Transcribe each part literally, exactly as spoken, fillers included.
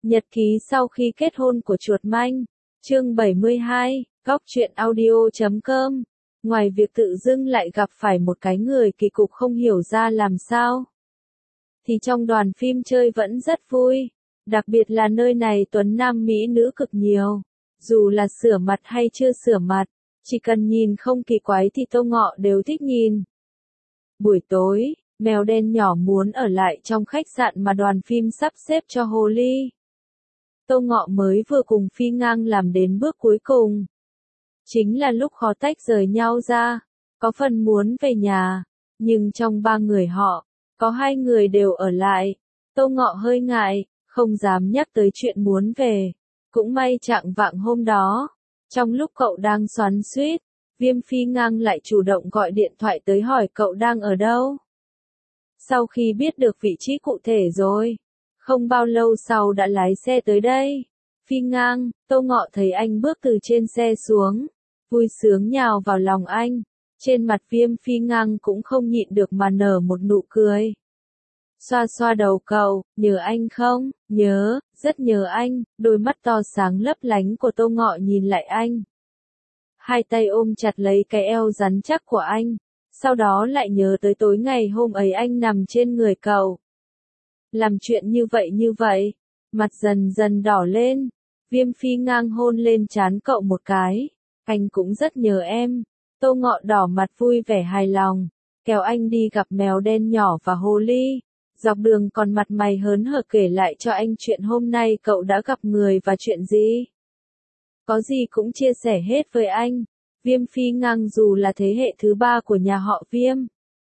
Nhật ký sau khi kết hôn của chuột manh. Chương bảy mươi hai, góc truyện audio chấm com. Ngoài việc tự dưng lại gặp phải một cái người kỳ cục không hiểu ra làm sao, thì trong đoàn phim chơi vẫn rất vui. Đặc biệt là nơi này tuấn nam mỹ nữ cực nhiều. Dù là sửa mặt hay chưa sửa mặt, chỉ cần nhìn không kỳ quái thì Tô Ngọ đều thích nhìn. Buổi tối, mèo đen nhỏ muốn ở lại trong khách sạn mà đoàn phim sắp xếp cho hồ ly. Tô Ngọ mới vừa cùng Phi Ngang làm đến bước cuối cùng. Chính là lúc khó tách rời nhau ra, có phần muốn về nhà, nhưng trong ba người họ, có hai người đều ở lại. Tô Ngọ hơi ngại, không dám nhắc tới chuyện muốn về. Cũng may chạng vạng hôm đó, trong lúc cậu đang xoắn xuýt, Viêm Phi Ngang lại chủ động gọi điện thoại tới hỏi cậu đang ở đâu. Sau khi biết được vị trí cụ thể rồi, không bao lâu sau đã lái xe tới đây. Phi Ngang, Tô Ngọ thấy anh bước từ trên xe xuống, vui sướng nhào vào lòng anh. Trên mặt Viêm Phi Ngang cũng không nhịn được mà nở một nụ cười. Xoa xoa đầu cậu, nhớ anh không? Nhớ, rất nhớ anh. Đôi mắt to sáng lấp lánh của Tô Ngọ nhìn lại anh. Hai tay ôm chặt lấy cái eo rắn chắc của anh. Sau đó lại nhớ tới tối ngày hôm ấy anh nằm trên người cậu. Làm chuyện như vậy như vậy, mặt dần dần đỏ lên. Viêm Phi Ngang hôn lên trán cậu một cái. Anh cũng rất nhớ em. Tô Ngọ đỏ mặt vui vẻ hài lòng, kéo anh đi gặp mèo đen nhỏ và hồ ly. Dọc đường còn mặt mày hớn hở kể lại cho anh chuyện hôm nay cậu đã gặp người và chuyện gì. Có gì cũng chia sẻ hết với anh. Viêm Phi Ngang dù là thế hệ thứ ba của nhà họ Viêm,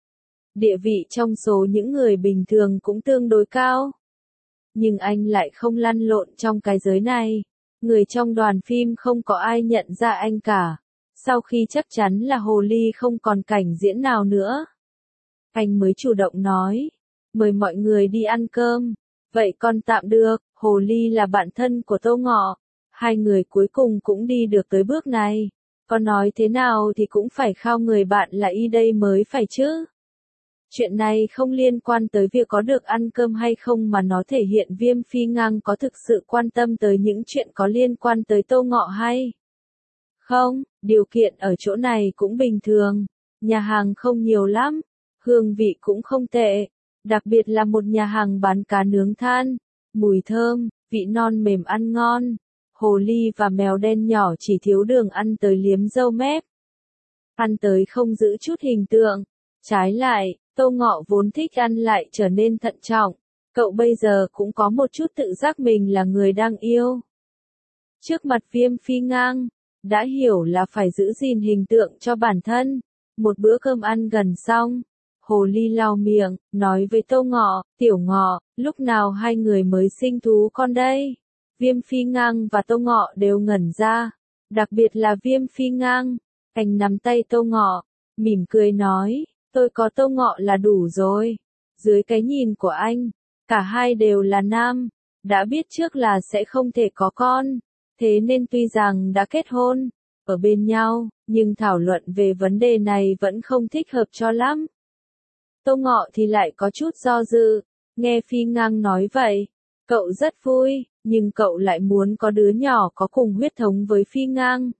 địa vị trong số những người bình thường cũng tương đối cao. Nhưng anh lại không lăn lộn trong cái giới này. Người trong đoàn phim không có ai nhận ra anh cả. Sau khi chắc chắn là hồ ly không còn cảnh diễn nào nữa, anh mới chủ động nói, mời mọi người đi ăn cơm. Vậy con tạm được. Hồ ly là bạn thân của Tô Ngọ. Hai người cuối cùng cũng đi được tới bước này. Con nói thế nào thì cũng phải khao người bạn là y đây mới phải chứ. Chuyện này không liên quan tới việc có được ăn cơm hay không mà nó thể hiện Viêm Phi Ngang có thực sự quan tâm tới những chuyện có liên quan tới Tô Ngọ hay không. Điều kiện ở chỗ này cũng bình thường. Nhà hàng không nhiều lắm. Hương vị cũng không tệ. Đặc biệt là một nhà hàng bán cá nướng than. Mùi thơm, vị non mềm ăn ngon. Hồ ly và mèo đen nhỏ chỉ thiếu đường ăn tới liếm râu mép. Ăn tới không giữ chút hình tượng. Trái lại, Tô Ngọ vốn thích ăn lại trở nên thận trọng. Cậu bây giờ cũng có một chút tự giác mình là người đang yêu. Trước mặt Viêm Phi Ngang, đã hiểu là phải giữ gìn hình tượng cho bản thân. Một bữa cơm ăn gần xong, hồ ly lau miệng, nói với Tô Ngọ, Tiểu Ngọ, lúc nào hai người mới sinh thú con đây? Viêm Phi Ngang và Tô Ngọ đều ngẩn ra. Đặc biệt là Viêm Phi Ngang. Anh nắm tay Tô Ngọ, mỉm cười nói, tôi có Tô Ngọ là đủ rồi. Dưới cái nhìn của anh, cả hai đều là nam. Đã biết trước là sẽ không thể có con. Thế nên tuy rằng đã kết hôn, ở bên nhau, nhưng thảo luận về vấn đề này vẫn không thích hợp cho lắm. Tô Ngọ thì lại có chút do dự. Nghe Phi Ngang nói vậy, cậu rất vui, nhưng cậu lại muốn có đứa nhỏ có cùng huyết thống với Phi Ngang.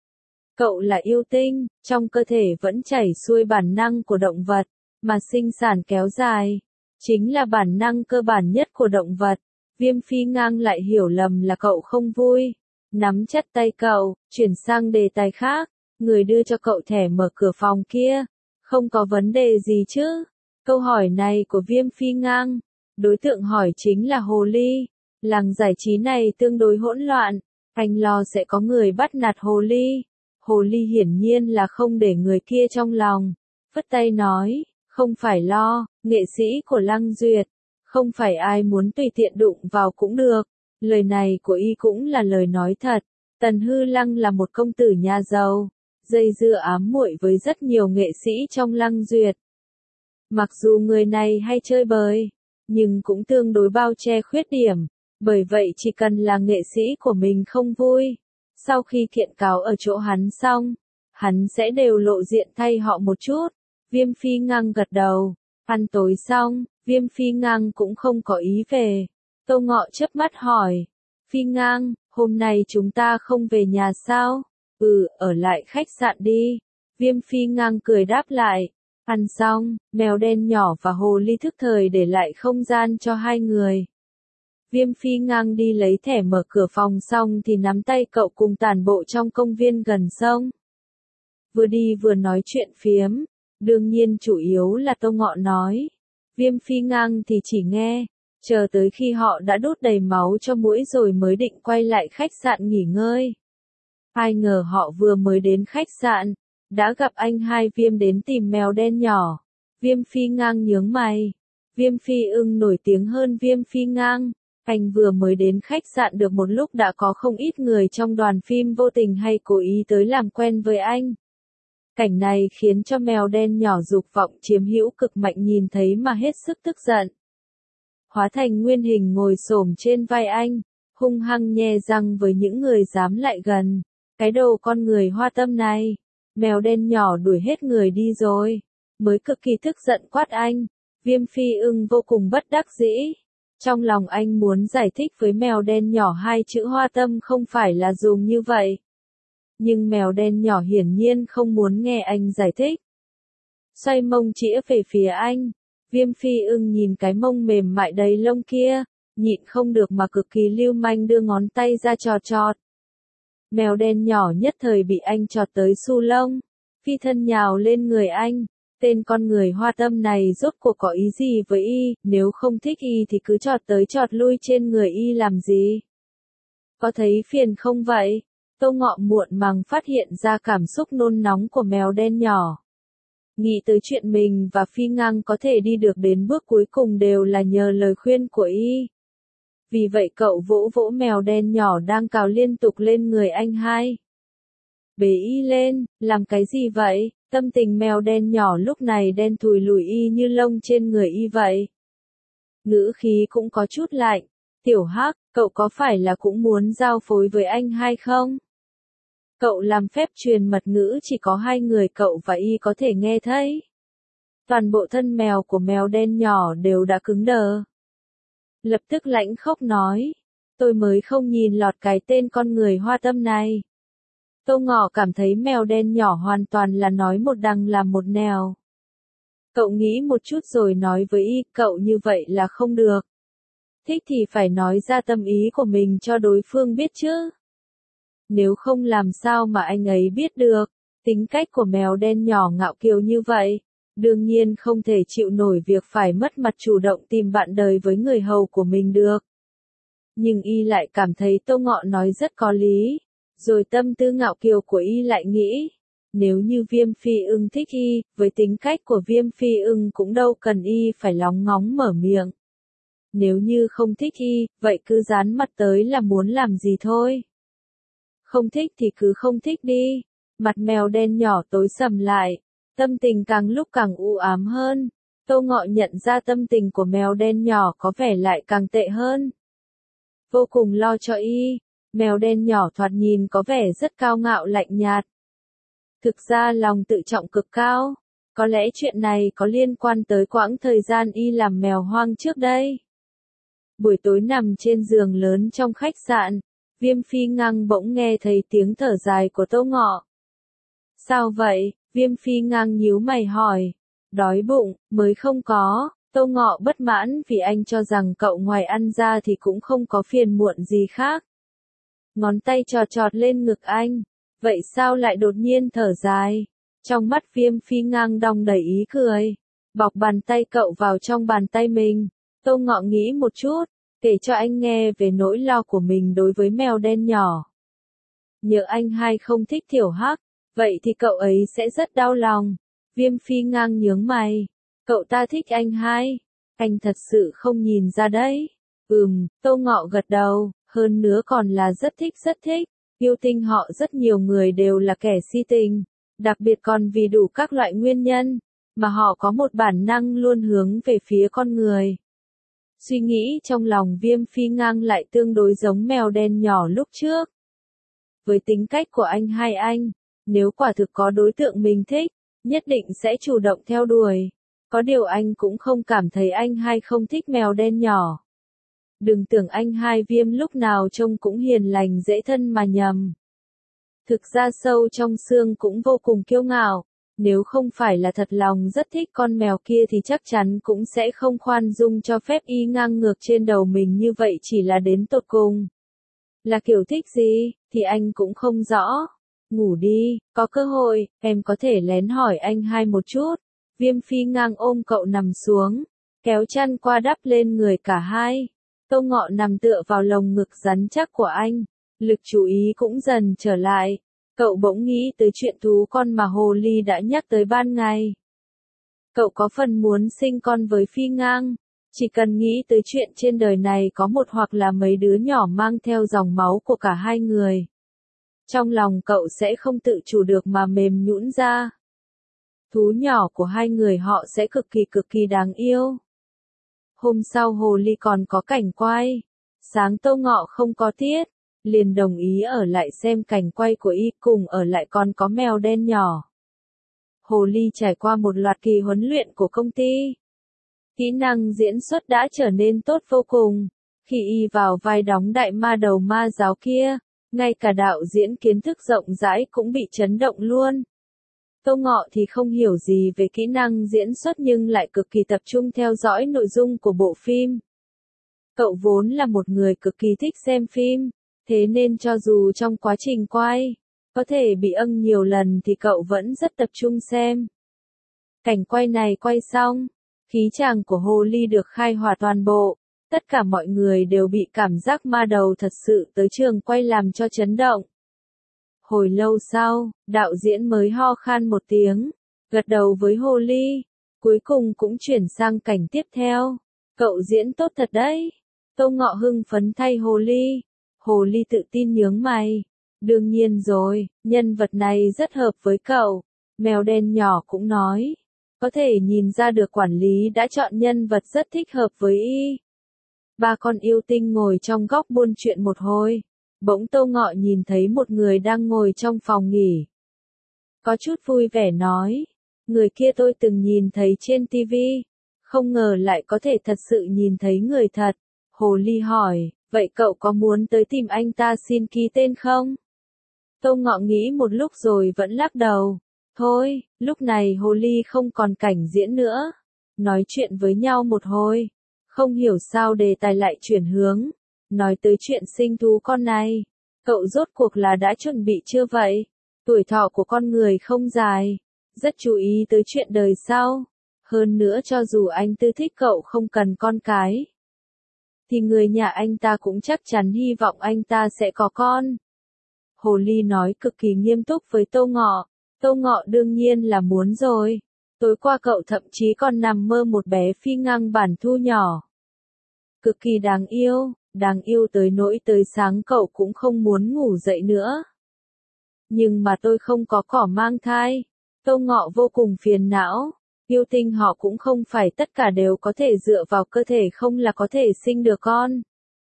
Cậu là yêu tinh, trong cơ thể vẫn chảy xuôi bản năng của động vật, mà sinh sản kéo dài chính là bản năng cơ bản nhất của động vật. Viêm Phi Ngang lại hiểu lầm là cậu không vui, nắm chặt tay cậu, chuyển sang đề tài khác. Người đưa cho cậu thẻ mở cửa phòng kia, không có vấn đề gì chứ? Câu hỏi này của Viêm Phi Ngang, đối tượng hỏi chính là hồ ly. Làng giải trí này tương đối hỗn loạn, anh lo sẽ có người bắt nạt hồ ly. Hồ ly hiển nhiên là không để người kia trong lòng, phất tay nói, không phải lo, nghệ sĩ của Lăng Duyệt, không phải ai muốn tùy tiện đụng vào cũng được. Lời này của y cũng là lời nói thật. Tần Hư Lăng là một công tử nhà giàu, dây dưa ám muội với rất nhiều nghệ sĩ trong Lăng Duyệt. Mặc dù người này hay chơi bời, nhưng cũng tương đối bao che khuyết điểm. Bởi vậy chỉ cần là nghệ sĩ của mình không vui, sau khi kiện cáo ở chỗ hắn xong, hắn sẽ đều lộ diện thay họ một chút. Viêm Phi Ngang gật đầu. Ăn tối xong, Viêm Phi Ngang cũng không có ý về. Tô Ngọ chớp mắt hỏi, Phi Ngang, hôm nay chúng ta không về nhà sao? Ừ, ở lại khách sạn đi. Viêm Phi Ngang cười đáp lại. Ăn xong, mèo đen nhỏ và hồ ly thức thời để lại không gian cho hai người. Viêm Phi Ngang đi lấy thẻ mở cửa phòng xong thì nắm tay cậu cùng tản bộ trong công viên gần sông. Vừa đi vừa nói chuyện phiếm, đương nhiên chủ yếu là Tô Ngọ nói. Viêm Phi Ngang thì chỉ nghe, chờ tới khi họ đã đốt đầy máu cho mũi rồi mới định quay lại khách sạn nghỉ ngơi. Ai ngờ họ vừa mới đến khách sạn, đã gặp anh hai Viêm đến tìm mèo đen nhỏ. Viêm Phi Ngang nhướng mày. Viêm Phi Ưng nổi tiếng hơn Viêm Phi Ngang. Anh vừa mới đến khách sạn được một lúc đã có không ít người trong đoàn phim vô tình hay cố ý tới làm quen với anh. Cảnh này khiến cho mèo đen nhỏ dục vọng chiếm hữu cực mạnh nhìn thấy mà hết sức tức giận. Hóa thành nguyên hình ngồi xổm trên vai anh, hung hăng nhe răng với những người dám lại gần. Cái đồ con người hoa tâm này, mèo đen nhỏ đuổi hết người đi rồi, mới cực kỳ tức giận quát anh. Viêm Phi Ưng vô cùng bất đắc dĩ. Trong lòng anh muốn giải thích với mèo đen nhỏ hai chữ hoa tâm không phải là dùng như vậy. Nhưng mèo đen nhỏ hiển nhiên không muốn nghe anh giải thích. Xoay mông chĩa về phía anh. Viêm Phi Ưng nhìn cái mông mềm mại đầy lông kia, nhịn không được mà cực kỳ lưu manh đưa ngón tay ra chọt chọt. Mèo đen nhỏ nhất thời bị anh chọt tới su lông, phi thân nhào lên người anh. Tên con người hoa tâm này rốt cuộc có ý gì với y, nếu không thích y thì cứ chọt tới chọt lui trên người y làm gì? Có thấy phiền không vậy? Tô Ngọ muộn màng phát hiện ra cảm xúc nôn nóng của mèo đen nhỏ. Nghĩ tới chuyện mình và Phi Ngang có thể đi được đến bước cuối cùng đều là nhờ lời khuyên của y. Vì vậy cậu vỗ vỗ mèo đen nhỏ đang cào liên tục lên người anh hai. Bế y lên, làm cái gì vậy? Tâm tình mèo đen nhỏ lúc này đen thùi lùi y như lông trên người y vậy. Ngữ khí cũng có chút lạnh. Tiểu Hắc, cậu có phải là cũng muốn giao phối với anh hay không? Cậu làm phép truyền mật ngữ chỉ có hai người cậu và y có thể nghe thấy. Toàn bộ thân mèo của mèo đen nhỏ đều đã cứng đờ. Lập tức lãnh khốc nói. Tôi mới không nhìn lọt cái tên con người hoa tâm này. Tô Ngọ cảm thấy mèo đen nhỏ hoàn toàn là nói một đằng làm một nẻo. Cậu nghĩ một chút rồi nói với y, cậu như vậy là không được. Thích thì phải nói ra tâm ý của mình cho đối phương biết chứ. Nếu không làm sao mà anh ấy biết được, tính cách của mèo đen nhỏ ngạo kiều như vậy, đương nhiên không thể chịu nổi việc phải mất mặt chủ động tìm bạn đời với người hầu của mình được. Nhưng y lại cảm thấy Tô Ngọ nói rất có lý. Rồi tâm tư ngạo kiều của y lại nghĩ, nếu như Viêm Phi Ưng thích y, với tính cách của Viêm Phi Ưng cũng đâu cần y phải lóng ngóng mở miệng. Nếu như không thích y, vậy cứ dán mặt tới là muốn làm gì thôi. Không thích thì cứ không thích đi. Mặt mèo đen nhỏ tối sầm lại, tâm tình càng lúc càng u ám hơn. Tô Ngọ nhận ra tâm tình của mèo đen nhỏ có vẻ lại càng tệ hơn. Vô cùng lo cho y. Mèo đen nhỏ thoạt nhìn có vẻ rất cao ngạo lạnh nhạt. Thực ra lòng tự trọng cực cao. Có lẽ chuyện này có liên quan tới quãng thời gian y làm mèo hoang trước đây. Buổi tối nằm trên giường lớn trong khách sạn, Viêm Phi Ngang bỗng nghe thấy tiếng thở dài của Tô Ngọ. Sao vậy? Viêm Phi Ngang nhíu mày hỏi. Đói bụng, mới không có. Tô Ngọ bất mãn vì anh cho rằng cậu ngoài ăn ra thì cũng không có phiền muộn gì khác. Ngón tay trọt trọt lên ngực anh. Vậy sao lại đột nhiên thở dài? Trong mắt Viêm Phi Ngang đong đầy ý cười. Bọc bàn tay cậu vào trong bàn tay mình. Tô Ngọ nghĩ một chút, kể cho anh nghe về nỗi lo của mình đối với mèo đen nhỏ. Nhớ anh hai không thích Tiểu Hắc, vậy thì cậu ấy sẽ rất đau lòng. Viêm Phi Ngang nhướng mày. Cậu ta thích anh hai. Anh thật sự không nhìn ra đấy. Ừm, Tô Ngọ gật đầu. Hơn nữa còn là rất thích rất thích, yêu tinh họ rất nhiều người đều là kẻ si tình, đặc biệt còn vì đủ các loại nguyên nhân, mà họ có một bản năng luôn hướng về phía con người. Suy nghĩ trong lòng Viêm Phi Ngang lại tương đối giống mèo đen nhỏ lúc trước. Với tính cách của anh hai anh, nếu quả thực có đối tượng mình thích, nhất định sẽ chủ động theo đuổi. Có điều anh cũng không cảm thấy anh hai không thích mèo đen nhỏ. Đừng tưởng anh Hai Viêm lúc nào trông cũng hiền lành dễ thân mà nhầm. Thực ra sâu trong xương cũng vô cùng kiêu ngạo, nếu không phải là thật lòng rất thích con mèo kia thì chắc chắn cũng sẽ không khoan dung cho phép y ngang ngược trên đầu mình như vậy chỉ là đến tột cùng. Là kiểu thích gì, thì anh cũng không rõ. Ngủ đi, có cơ hội, em có thể lén hỏi anh Hai một chút. Viêm Phi ngang ôm cậu nằm xuống, kéo chăn qua đắp lên người cả hai. Tô Ngọ nằm tựa vào lồng ngực rắn chắc của anh, lực chú ý cũng dần trở lại. Cậu bỗng nghĩ tới chuyện thú con mà Hồ Ly đã nhắc tới ban ngày. Cậu có phần muốn sinh con với Phi ngang, chỉ cần nghĩ tới chuyện trên đời này có một hoặc là mấy đứa nhỏ mang theo dòng máu của cả hai người. Trong lòng cậu sẽ không tự chủ được mà mềm nhũn ra. Thú nhỏ của hai người họ sẽ cực kỳ cực kỳ đáng yêu. Hôm sau Hồ Ly còn có cảnh quay. Sáng Tô Ngọ không có tiết, liền đồng ý ở lại xem cảnh quay của y, cùng ở lại còn có mèo đen nhỏ. Hồ Ly trải qua một loạt kỳ huấn luyện của công ty. Kỹ năng diễn xuất đã trở nên tốt vô cùng. Khi y vào vai đóng đại ma đầu ma giáo kia, ngay cả đạo diễn kiến thức rộng rãi cũng bị chấn động luôn. Tô Ngọ thì không hiểu gì về kỹ năng diễn xuất nhưng lại cực kỳ tập trung theo dõi nội dung của bộ phim. Cậu vốn là một người cực kỳ thích xem phim, thế nên cho dù trong quá trình quay, có thể bị âng nhiều lần thì cậu vẫn rất tập trung xem. Cảnh quay này quay xong, khí chàng của Hồ Ly được khai hỏa toàn bộ, tất cả mọi người đều bị cảm giác ma đầu thật sự tới trường quay làm cho chấn động. Hồi lâu sau, đạo diễn mới ho khan một tiếng, gật đầu với Hồ Ly, cuối cùng cũng chuyển sang cảnh tiếp theo. Cậu diễn tốt thật đấy. Tô Ngọ hưng phấn thay Hồ Ly. Hồ Ly tự tin nhướng mày. Đương nhiên rồi, nhân vật này rất hợp với cậu. Mèo đen nhỏ cũng nói. Có thể nhìn ra được quản lý đã chọn nhân vật rất thích hợp với y. Ba con yêu tinh ngồi trong góc buôn chuyện một hồi. Bỗng Tô Ngọ nhìn thấy một người đang ngồi trong phòng nghỉ. Có chút vui vẻ nói. Người kia tôi từng nhìn thấy trên ti vi. Không ngờ lại có thể thật sự nhìn thấy người thật. Hồ Ly hỏi, vậy cậu có muốn tới tìm anh ta xin ký tên không? Tô Ngọ nghĩ một lúc rồi vẫn lắc đầu. Thôi, lúc này Hồ Ly không còn cảnh diễn nữa. Nói chuyện với nhau một hồi. Không hiểu sao đề tài lại chuyển hướng. Nói tới chuyện sinh thú con này. Cậu rốt cuộc là đã chuẩn bị chưa vậy? Tuổi thọ của con người không dài. Rất chú ý tới chuyện đời sau. Hơn nữa cho dù anh Tư thích cậu không cần con cái, thì người nhà anh ta cũng chắc chắn hy vọng anh ta sẽ có con. Hồ Ly nói cực kỳ nghiêm túc với Tô Ngọ. Tô Ngọ đương nhiên là muốn rồi. Tối qua cậu thậm chí còn nằm mơ một bé Phi ngang bản thu nhỏ. Cực kỳ đáng yêu, đáng yêu tới nỗi tới sáng cậu cũng không muốn ngủ dậy nữa. Nhưng mà tôi không có cỏ mang thai. Tô Ngọ vô cùng phiền não. Yêu tinh họ cũng không phải tất cả đều có thể dựa vào cơ thể không là có thể sinh được con.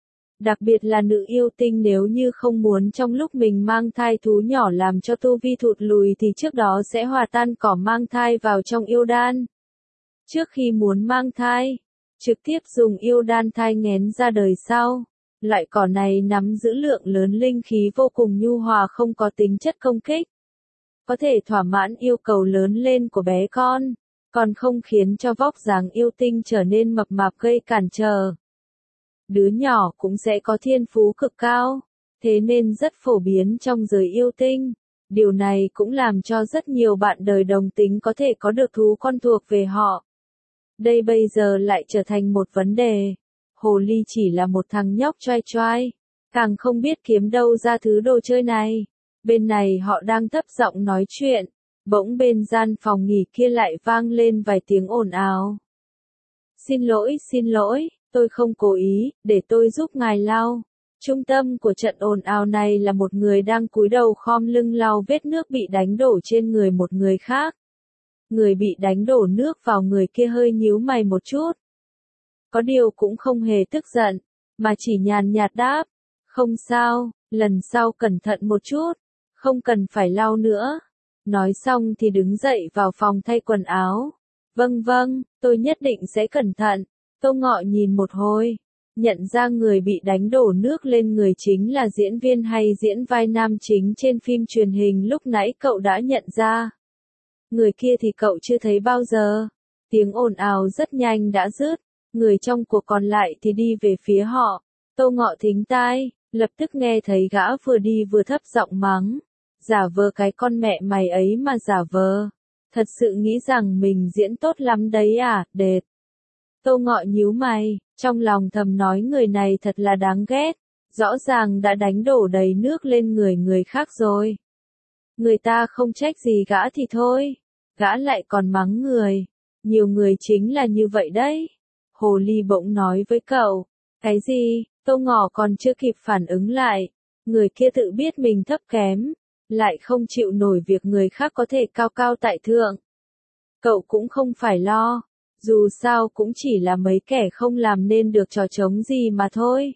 Đặc biệt là nữ yêu tinh nếu như không muốn trong lúc mình mang thai thú nhỏ làm cho tu vi thụt lùi thì trước đó sẽ hòa tan cỏ mang thai vào trong yêu đan. Trước khi muốn mang thai, trực tiếp dùng yêu đan thai nghén ra đời sau. Loại cỏ này nắm giữ lượng lớn linh khí vô cùng nhu hòa không có tính chất công kích. Có thể thỏa mãn yêu cầu lớn lên của bé con, còn không khiến cho vóc dáng yêu tinh trở nên mập mạp gây cản trở. Đứa nhỏ cũng sẽ có thiên phú cực cao, thế nên rất phổ biến trong giới yêu tinh. Điều này cũng làm cho rất nhiều bạn đời đồng tính có thể có được thú con thuộc về họ. Đây bây giờ lại trở thành một vấn đề. Hồ Ly chỉ là một thằng nhóc choai choai, càng không biết kiếm đâu ra thứ đồ chơi này. Bên này họ đang thấp giọng nói chuyện, bỗng bên gian phòng nghỉ kia lại vang lên vài tiếng ồn ào. Xin lỗi, xin lỗi, tôi không cố ý, để tôi giúp ngài lau. Trung tâm của trận ồn ào này là một người đang cúi đầu khom lưng lau vết nước bị đánh đổ trên người một người khác. Người bị đánh đổ nước vào người kia hơi nhíu mày một chút. Có điều cũng không hề tức giận, mà chỉ nhàn nhạt đáp. Không sao, lần sau cẩn thận một chút, không cần phải lau nữa. Nói xong thì đứng dậy vào phòng thay quần áo. Vâng vâng, tôi nhất định sẽ cẩn thận. Tô Ngọ nhìn một hồi, Nhận ra người bị đánh đổ nước lên người chính là diễn viên hay diễn vai nam chính trên phim truyền hình lúc nãy cậu đã nhận ra. Người kia thì cậu chưa thấy bao giờ. Tiếng ồn ào rất nhanh đã dứt, người trong cuộc còn lại thì đi về phía họ. Tô Ngọ thính tai, lập tức nghe thấy gã vừa đi vừa thấp giọng mắng. Giả vờ cái con mẹ mày ấy mà giả vờ. Thật sự nghĩ rằng mình diễn tốt lắm đấy à, đệt. Tô Ngọ nhíu mày, trong lòng thầm nói người này thật là đáng ghét. Rõ ràng đã đánh đổ đầy nước lên người người khác rồi. Người ta không trách gì gã thì thôi. Gã lại còn mắng người. Nhiều người chính là như vậy đấy. Hồ ly bỗng nói với cậu. Cái gì? Tô Ngọ còn chưa kịp phản ứng lại. Người kia tự biết mình thấp kém. Lại không chịu nổi việc người khác có thể cao cao tại thượng. Cậu cũng không phải lo. Dù sao cũng chỉ là mấy kẻ không làm nên được trò trống gì mà thôi.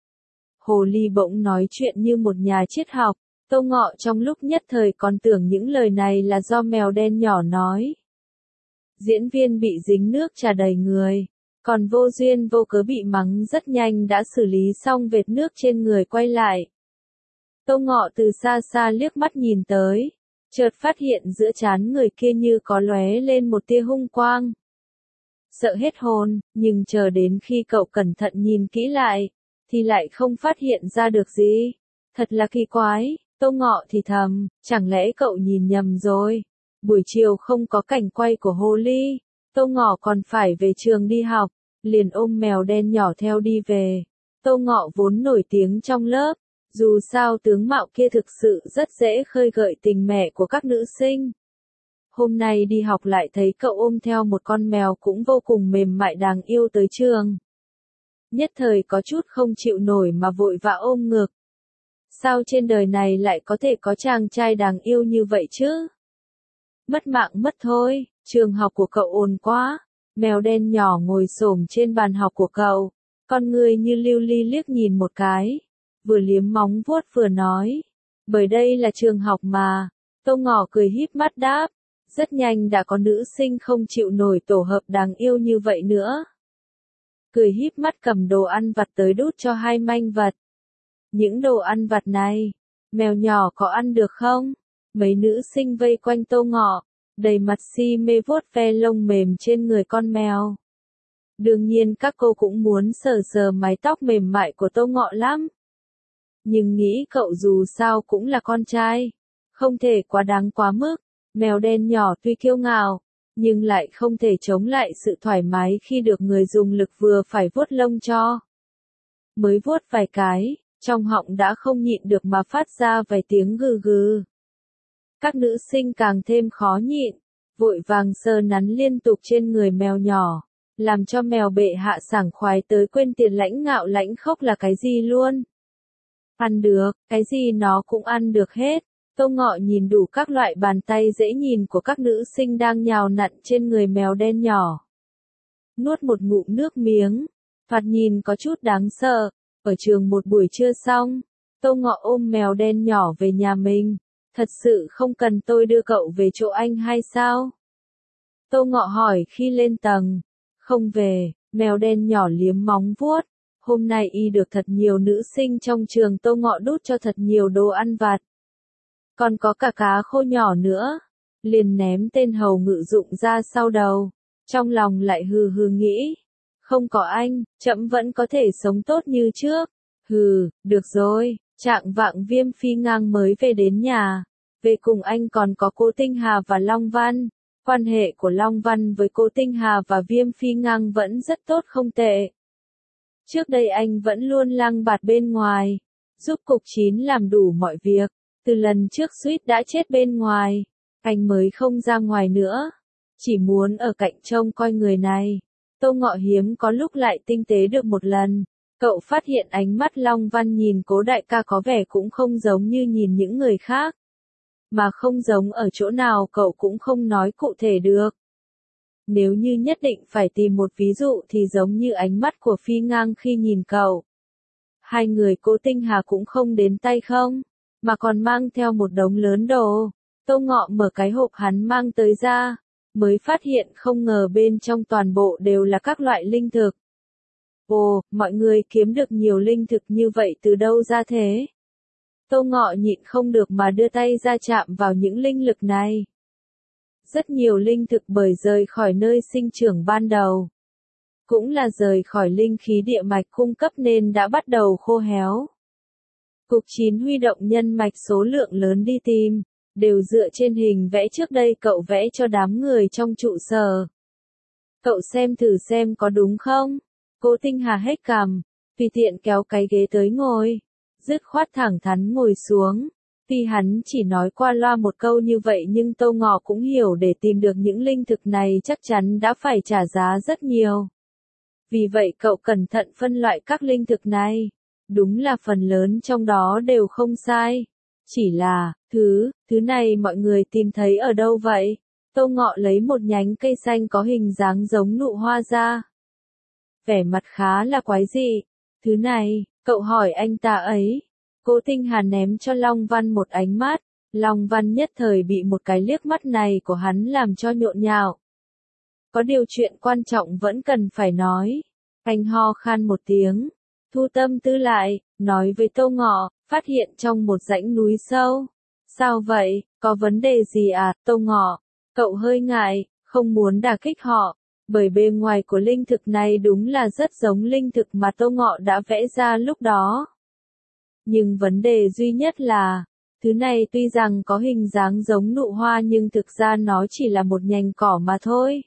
Hồ ly bỗng nói chuyện như một nhà triết học. Tô Ngọ trong lúc nhất thời còn tưởng những lời này là do mèo đen nhỏ nói. Diễn viên bị dính nước trà đầy người, còn vô duyên vô cớ bị mắng rất nhanh đã xử lý xong vệt nước trên người quay lại. Tô Ngọ từ xa xa liếc mắt nhìn tới, chợt phát hiện giữa trán người kia như có lóe lên một tia hung quang. Sợ hết hồn, nhưng chờ đến khi cậu cẩn thận nhìn kỹ lại, thì lại không phát hiện ra được gì. Thật là kỳ quái, Tô Ngọ thì thầm, chẳng lẽ cậu nhìn nhầm rồi. Buổi chiều không có cảnh quay của hồ ly, Tô Ngọ còn phải về trường đi học, liền ôm mèo đen nhỏ theo đi về. Tô Ngọ vốn nổi tiếng trong lớp, dù sao tướng mạo kia thực sự rất dễ khơi gợi tình mẹ của các nữ sinh. Hôm nay đi học lại thấy cậu ôm theo một con mèo cũng vô cùng mềm mại đáng yêu tới trường. Nhất thời có chút không chịu nổi mà vội vã ôm ngực. Sao trên đời này lại có thể có chàng trai đáng yêu như vậy chứ? Mất mạng mất thôi, trường học của cậu ồn quá. Mèo đen nhỏ ngồi xổm trên bàn học của cậu, con người như lưu ly liếc nhìn một cái, vừa liếm móng vuốt vừa nói. Bởi đây là trường học mà. Tô Ngọ cười híp mắt đáp. Rất nhanh đã có nữ sinh không chịu nổi tổ hợp đáng yêu như vậy nữa. Cười híp mắt cầm đồ ăn vặt tới đút cho hai manh vật. Những đồ ăn vặt này, mèo nhỏ có ăn được không? Mấy nữ sinh vây quanh Tô Ngọ, đầy mặt si mê vuốt ve lông mềm trên người con mèo. Đương nhiên các cô cũng muốn sờ sờ mái tóc mềm mại của Tô Ngọ lắm. Nhưng nghĩ cậu dù sao cũng là con trai, không thể quá đáng quá mức. Mèo đen nhỏ tuy kiêu ngạo, nhưng lại không thể chống lại sự thoải mái khi được người dùng lực vừa phải vuốt lông cho. Mới vuốt vài cái, trong họng đã không nhịn được mà phát ra vài tiếng gừ gừ. Các nữ sinh càng thêm khó nhịn, vội vàng sờ nắn liên tục trên người mèo nhỏ, làm cho mèo bệ hạ sảng khoái tới quên tiền lãnh ngạo lãnh khốc là cái gì luôn. Ăn được, cái gì nó cũng ăn được hết. Tô Ngọ nhìn đủ các loại bàn tay dễ nhìn của các nữ sinh đang nhào nặn trên người mèo đen nhỏ. Nuốt một ngụm nước miếng, thoạt nhìn có chút đáng sợ. Ở trường một buổi trưa xong, Tô Ngọ ôm mèo đen nhỏ về nhà mình. Thật sự không cần tôi đưa cậu về chỗ anh hay sao? Tô Ngọ hỏi khi lên tầng. Không về, mèo đen nhỏ liếm móng vuốt. Hôm nay y được thật nhiều nữ sinh trong trường Tô Ngọ đút cho thật nhiều đồ ăn vặt. Còn có cả cá khô nhỏ nữa. Liền ném tên hầu ngự dụng ra sau đầu. Trong lòng lại hừ hừ nghĩ. Không có anh, trẫm vẫn có thể sống tốt như trước. Hừ, được rồi, trạng vạng Viêm Phi Ngang mới về đến nhà. Về cùng anh còn có Cố Tinh Hà và Long Văn. Quan hệ của Long Văn với Cố Tinh Hà và Viêm Phi Ngang vẫn rất tốt không tệ. Trước đây anh vẫn luôn lang bạt bên ngoài, giúp Cục Chín làm đủ mọi việc. Từ lần trước suýt đã chết bên ngoài, anh mới không ra ngoài nữa. Chỉ muốn ở cạnh trông coi người này. Tô Ngọ hiếm có lúc lại tinh tế được một lần. Cậu phát hiện ánh mắt Long Văn nhìn Cố đại ca có vẻ cũng không giống như nhìn những người khác. Mà không giống ở chỗ nào cậu cũng không nói cụ thể được. Nếu như nhất định phải tìm một ví dụ thì giống như ánh mắt của Phi Ngang khi nhìn cậu. Hai người Cố Tinh Hà cũng không đến tay không, mà còn mang theo một đống lớn đồ. Tô Ngọ mở cái hộp hắn mang tới ra, mới phát hiện không ngờ bên trong toàn bộ đều là các loại linh thực. Ồ, mọi người kiếm được nhiều linh thực như vậy từ đâu ra thế? Tô Ngọ nhịn không được mà đưa tay ra chạm vào những linh lực này. Rất nhiều linh thực bởi rời khỏi nơi sinh trưởng ban đầu. Cũng là rời khỏi linh khí địa mạch cung cấp nên đã bắt đầu khô héo. Cục chín huy động nhân mạch số lượng lớn đi tìm, đều dựa trên hình vẽ trước đây cậu vẽ cho đám người trong trụ sở. Cậu xem thử xem có đúng không? Cố Tinh Hà hết cằm, tùy tiện kéo cái ghế tới ngồi, dứt khoát thẳng thắn ngồi xuống. Tuy hắn chỉ nói qua loa một câu như vậy nhưng Tô Ngọ cũng hiểu để tìm được những linh thực này chắc chắn đã phải trả giá rất nhiều. Vì vậy cậu cẩn thận phân loại các linh thực này. Đúng là phần lớn trong đó đều không sai. Chỉ là, thứ, thứ này mọi người tìm thấy ở đâu vậy? Tô Ngọ lấy một nhánh cây xanh có hình dáng giống nụ hoa ra. Vẻ mặt khá là quái dị. Thứ này, cậu hỏi anh ta ấy. Cố Tinh Hà ném cho Long Văn một ánh mắt. Long Văn nhất thời bị một cái liếc mắt này của hắn làm cho nhộn nhạo. Có điều chuyện quan trọng vẫn cần phải nói. Anh ho khan một tiếng. Thu tâm tư lại, nói với Tô Ngọ, phát hiện trong một dãy núi sâu. Sao vậy, có vấn đề gì à, Tô Ngọ? Cậu hơi ngại, không muốn đả kích họ, bởi bề ngoài của linh thực này đúng là rất giống linh thực mà Tô Ngọ đã vẽ ra lúc đó. Nhưng vấn đề duy nhất là, thứ này tuy rằng có hình dáng giống nụ hoa nhưng thực ra nó chỉ là một nhành cỏ mà thôi.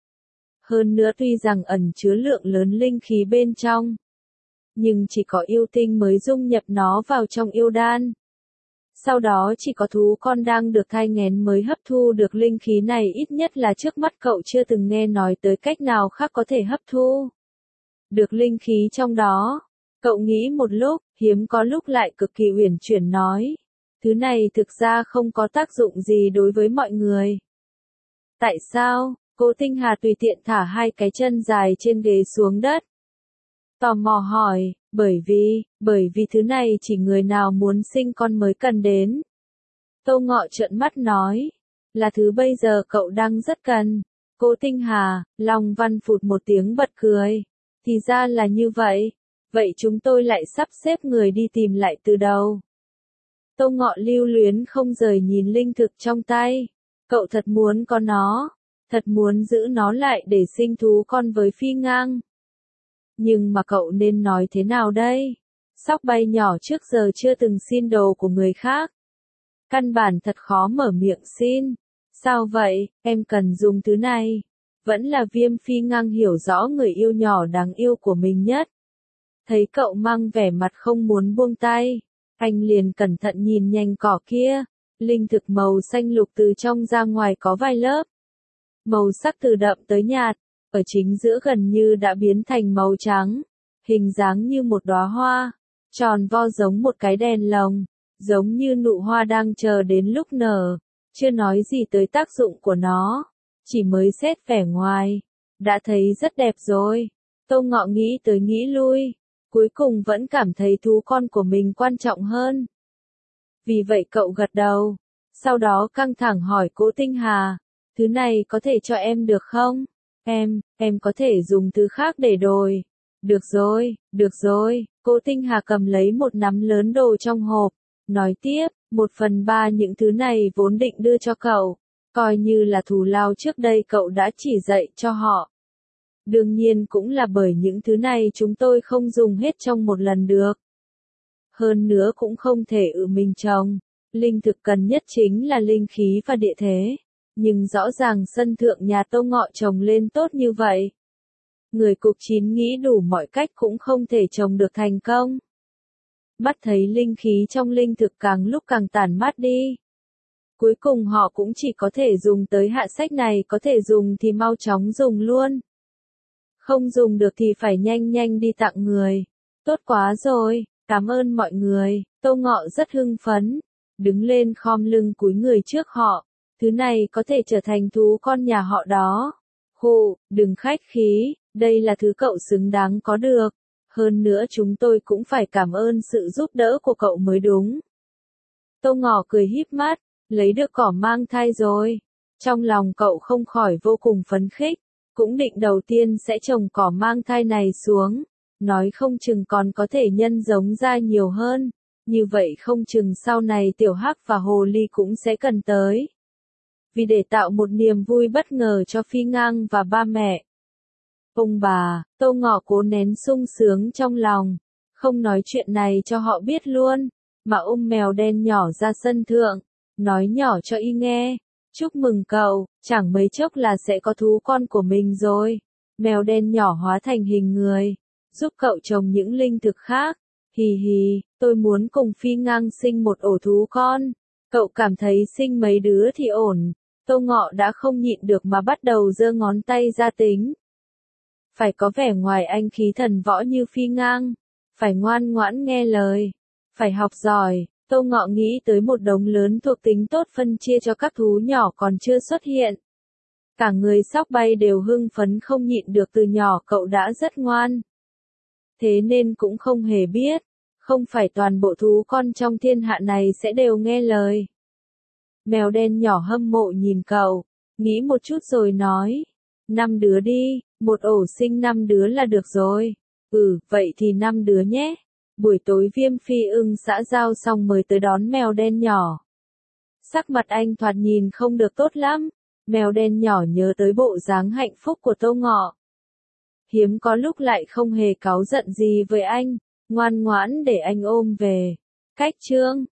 Hơn nữa tuy rằng ẩn chứa lượng lớn linh khí bên trong, nhưng chỉ có yêu tinh mới dung nhập nó vào trong yêu đan. Sau đó chỉ có thú con đang được thai nghén mới hấp thu được linh khí này, ít nhất là trước mắt cậu chưa từng nghe nói tới cách nào khác có thể hấp thu được linh khí trong đó. Cậu nghĩ một lúc, hiếm có lúc lại cực kỳ uyển chuyển nói. Thứ này thực ra không có tác dụng gì đối với mọi người. Tại sao? Cố Tinh Hà tùy tiện thả hai cái chân dài trên ghế xuống đất. Tò mò hỏi, bởi vì, bởi vì thứ này chỉ người nào muốn sinh con mới cần đến. Tô Ngọ trợn mắt nói, là thứ bây giờ cậu đang rất cần. Cố Tinh Hà, Long Văn phụt một tiếng bật cười. Thì ra là như vậy, vậy chúng tôi lại sắp xếp người đi tìm lại từ đầu. Tô Ngọ lưu luyến không rời nhìn linh thực trong tay. Cậu thật muốn có nó, thật muốn giữ nó lại để sinh thú con với Phi Ngang. Nhưng mà cậu nên nói thế nào đây? Sóc bay nhỏ trước giờ chưa từng xin đồ của người khác. Căn bản thật khó mở miệng xin. Sao vậy, em cần dùng thứ này. Vẫn là Viêm Phi Ngang hiểu rõ người yêu nhỏ đáng yêu của mình nhất. Thấy cậu mang vẻ mặt không muốn buông tay, anh liền cẩn thận nhìn nhành cỏ kia. Linh thực màu xanh lục từ trong ra ngoài có vài lớp. Màu sắc từ đậm tới nhạt. Ở chính giữa gần như đã biến thành màu trắng, hình dáng như một đóa hoa, tròn vo giống một cái đèn lồng, giống như nụ hoa đang chờ đến lúc nở, chưa nói gì tới tác dụng của nó, chỉ mới xét vẻ ngoài, đã thấy rất đẹp rồi. Tô Ngọ nghĩ tới nghĩ lui, cuối cùng vẫn cảm thấy thú con của mình quan trọng hơn. Vì vậy cậu gật đầu, sau đó căng thẳng hỏi Cố Tinh Hà, thứ này có thể cho em được không? Em, em có thể dùng thứ khác để đổi. Được rồi, được rồi, Cố Tinh Hà cầm lấy một nắm lớn đồ trong hộp, nói tiếp, một phần ba những thứ này vốn định đưa cho cậu, coi như là thù lao trước đây cậu đã chỉ dạy cho họ. Đương nhiên cũng là bởi những thứ này chúng tôi không dùng hết trong một lần được. Hơn nữa cũng không thể tự mình trồng, linh thực cần nhất chính là linh khí và địa thế. Nhưng rõ ràng sân thượng nhà Tô Ngọ trồng lên tốt như vậy. Người cục chín nghĩ đủ mọi cách cũng không thể trồng được thành công. Mắt thấy linh khí trong linh thực càng lúc càng tản mát đi. Cuối cùng họ cũng chỉ có thể dùng tới hạ sách này, có thể dùng thì mau chóng dùng luôn. Không dùng được thì phải nhanh nhanh đi tặng người. Tốt quá rồi, cảm ơn mọi người. Tô Ngọ rất hưng phấn, đứng lên khom lưng cúi người trước họ. Thứ này có thể trở thành thú con nhà họ đó. Khụ, đừng khách khí, đây là thứ cậu xứng đáng có được. Hơn nữa chúng tôi cũng phải cảm ơn sự giúp đỡ của cậu mới đúng. Tô Ngọ cười híp mắt, lấy được cỏ mang thai rồi. Trong lòng cậu không khỏi vô cùng phấn khích, cũng định đầu tiên sẽ trồng cỏ mang thai này xuống. nói không chừng còn có thể nhân giống ra nhiều hơn, như vậy không chừng sau này tiểu hắc và hồ ly cũng sẽ cần tới. Vì để tạo một niềm vui bất ngờ cho Phi Ngang và ba mẹ. Ông bà, Tô Ngọ cố nén sung sướng trong lòng, không nói chuyện này cho họ biết luôn, mà ôm mèo đen nhỏ ra sân thượng, nói nhỏ cho y nghe, chúc mừng cậu, chẳng mấy chốc là sẽ có thú con của mình rồi. Mèo đen nhỏ hóa thành hình người, giúp cậu trồng những linh thực khác. Hì hì, tôi muốn cùng Phi Ngang sinh một ổ thú con. Cậu cảm thấy sinh mấy đứa thì ổn. Tô Ngọ đã không nhịn được mà bắt đầu giơ ngón tay ra tính. Phải có vẻ ngoài anh khí thần võ như Phi Ngang, phải ngoan ngoãn nghe lời, phải học giỏi. Tô Ngọ nghĩ tới một đống lớn thuộc tính tốt phân chia cho các thú nhỏ còn chưa xuất hiện. Cả người sóc bay đều hưng phấn không nhịn được, từ nhỏ cậu đã rất ngoan. Thế nên cũng không hề biết, không phải toàn bộ thú con trong thiên hạ này sẽ đều nghe lời. Mèo đen nhỏ hâm mộ nhìn cậu, nghĩ một chút rồi nói, năm đứa đi, một ổ sinh năm đứa là được rồi. Ừ, vậy thì năm đứa nhé. Buổi tối Viêm Phi Ưng xã giao xong mới tới đón mèo đen nhỏ. Sắc mặt anh thoạt nhìn không được tốt lắm, mèo đen nhỏ nhớ tới bộ dáng hạnh phúc của Tô Ngọ. Hiếm có lúc lại không hề cáu giận gì với anh, ngoan ngoãn để anh ôm về. Cách chương